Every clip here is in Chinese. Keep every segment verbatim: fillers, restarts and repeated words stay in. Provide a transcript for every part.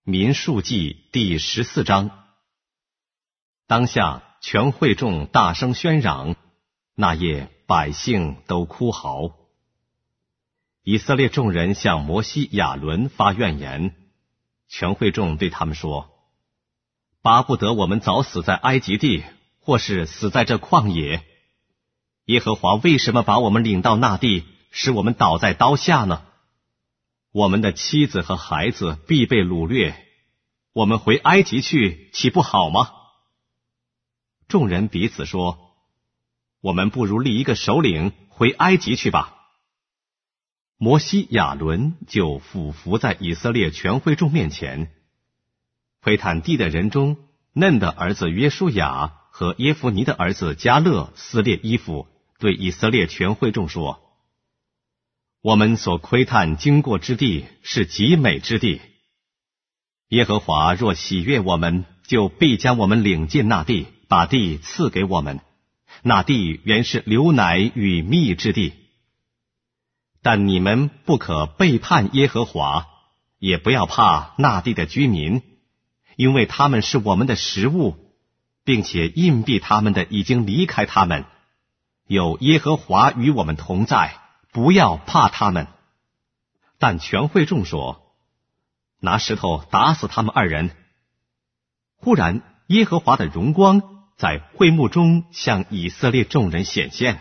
民数记第十四章。当下全会众大声喧嚷，那夜百姓都哭嚎。以色列众人向摩西、亚伦发怨言，全会众对他们说：巴不得我们早死在埃及地，或是死在这旷野。耶和华为什么把我们领到那地，使我们倒在刀下呢？我们的妻子和孩子必被掳掠，我们回埃及去，岂不好吗？众人彼此说：我们不如立一个首领，回埃及去吧。摩西、亚伦就俯伏在以色列全会众面前。窥探地的人中，嫩的儿子约书亚和耶孚尼的儿子迦勒撕裂衣服，对以色列全会众说：我们所窥探经过之地是极美之地，耶和华若喜悦我们，就必将我们领进那地，把地赐给我们。那地原是流奶与蜜之地。但你们不可背叛耶和华，也不要怕那地的居民，因为他们是我们的食物，并且荫蔽他们的已经离开他们。有耶和华与我们同在，不要怕他们。但全会众说：拿石头打死他们二人。忽然耶和华的荣光在会幕中向以色列众人显现。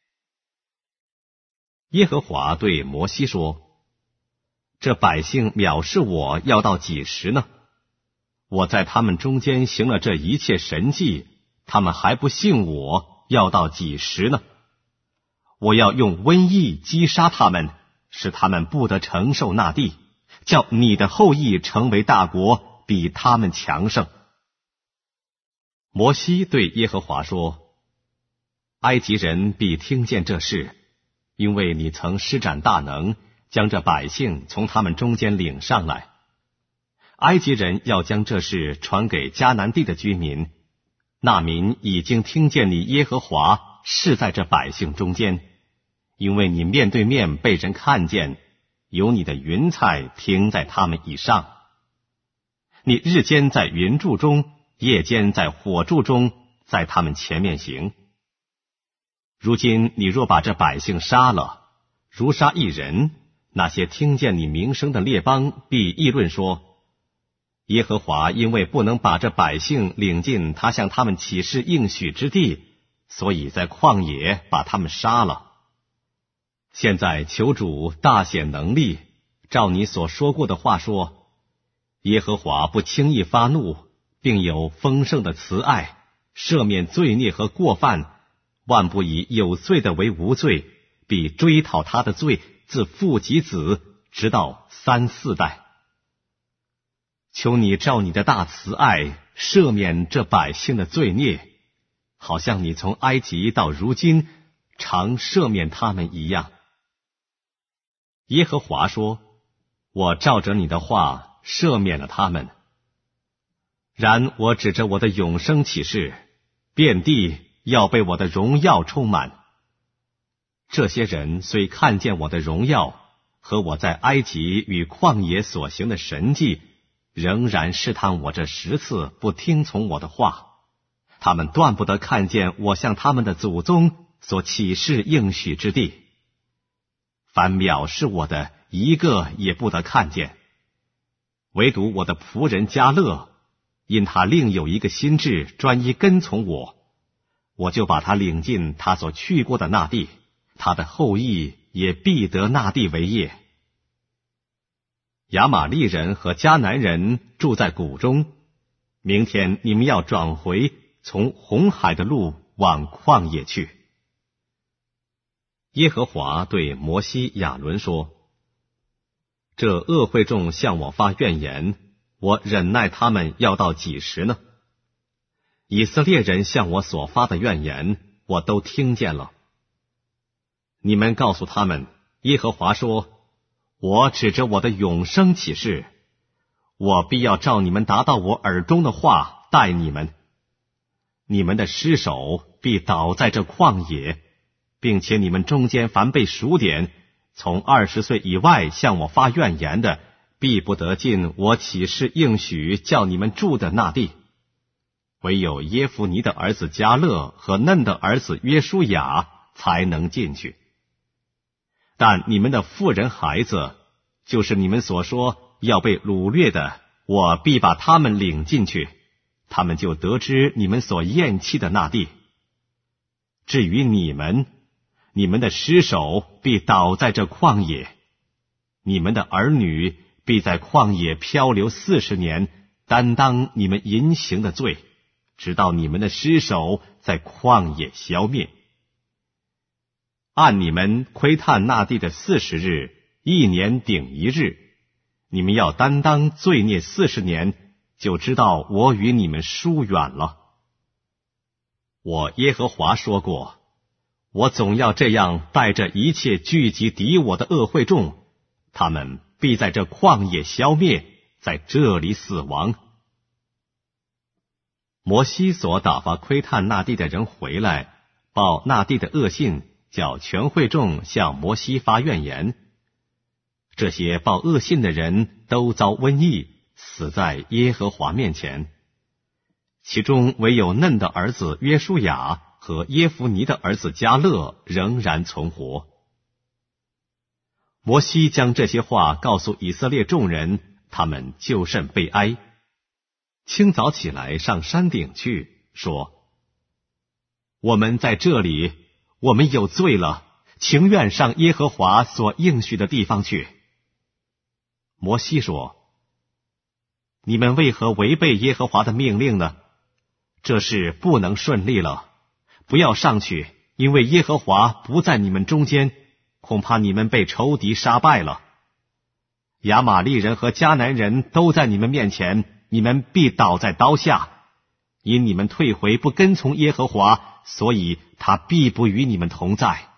耶和华对摩西说：这百姓藐视我要到几时呢？我在他们中间行了这一切神迹，他们还不信我，要到几时呢？我要用瘟疫击杀他们，使他们不得承受那地，叫你的后裔成为大国，比他们强盛。摩西对耶和华说：埃及人必听见这事，因为你曾施展大能，将这百姓从他们中间领上来。埃及人要将这事传给迦南地的居民，那民已经听见你耶和华是在这百姓中间，因为你面对面被人看见，有你的云彩停在他们以上。你日间在云柱中，夜间在火柱中，在他们前面行。如今你若把这百姓杀了，如杀一人，那些听见你名声的列邦必议论说：耶和华因为不能把这百姓领进他向他们起誓应许之地，所以在旷野把他们杀了。现在求主大显能力，照你所说过的话说：耶和华不轻易发怒，并有丰盛的慈爱，赦免罪孽和过犯，万不以有罪的为无罪，必追讨他的罪，自父及子，直到三四代。求你照你的大慈爱赦免这百姓的罪孽，好像你从埃及到如今常赦免他们一样。耶和华说：我照着你的话赦免了他们。然我指着我的永生起誓，遍地要被我的荣耀充满。这些人虽看见我的荣耀和我在埃及与旷野所行的神迹，仍然试探我这十次，不听从我的话。他们断不得看见我向他们的祖宗所起誓应许之地。凡藐视我的，一个也不得看见。唯独我的仆人迦勒，因他另有一个心志，专一跟从我，我就把他领进他所去过的那地，他的后裔也必得那地为业。亚玛利人和迦南人住在谷中，明天你们要转回，从红海的路往旷野去。耶和华对摩西、亚伦说：这恶会众向我发怨言，我忍耐他们要到几时呢？以色列人向我所发的怨言，我都听见了。你们告诉他们，耶和华说：我指着我的永生起誓，我必要照你们达到我耳中的话待你们。你们的尸首必倒在这旷野，并且你们中间凡被数点，从二十岁以外向我发怨言的，必必不得进我起誓应许叫你们住的那地。唯有耶孚尼的儿子迦勒和嫩的儿子约书亚才能进去。但你们的妇人孩子，就是你们所说要被掳掠的，我必把他们领进去，他们就得知你们所厌弃的那地。至于你们，你们的尸首必倒在这旷野，你们的儿女必在旷野漂流四十年，担当你们淫行的罪，直到你们的尸首在旷野消灭。按你们窥探那地的四十日，一年顶一日，你们要担当罪孽四十年，就知道我与你们疏远了。我耶和华说过，我总要这样带着一切聚集敌我的恶会众，他们必在这旷野消灭，在这里死亡。摩西所打发窥探那地的人回来，报那地的恶信，叫全会众向摩西发怨言。这些报恶信的人都遭瘟疫，死在耶和华面前。其中唯有嫩的儿子约书亚和耶孚尼的儿子迦勒仍然存活。摩西将这些话告诉以色列众人，他们就甚悲哀。清早起来上山顶去，说：我们在这里，我们有罪了，情愿上耶和华所应许的地方去。摩西说：你们为何违背耶和华的命令呢？这事不能顺利了，不要上去，因为耶和华不在你们中间，恐怕你们被仇敌杀败了。亚玛利人和迦南人都在你们面前，你们必倒在刀下。因你们退回不跟从耶和华，所以他必不与你们同在。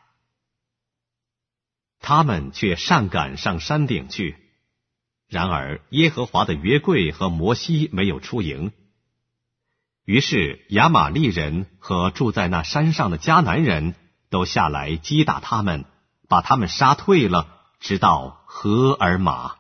他们却上赶上山顶去，然而耶和华的约柜和摩西没有出营。于是亚玛利人和住在那山上的迦南人都下来击打他们，把他们杀退了，直到何尔玛。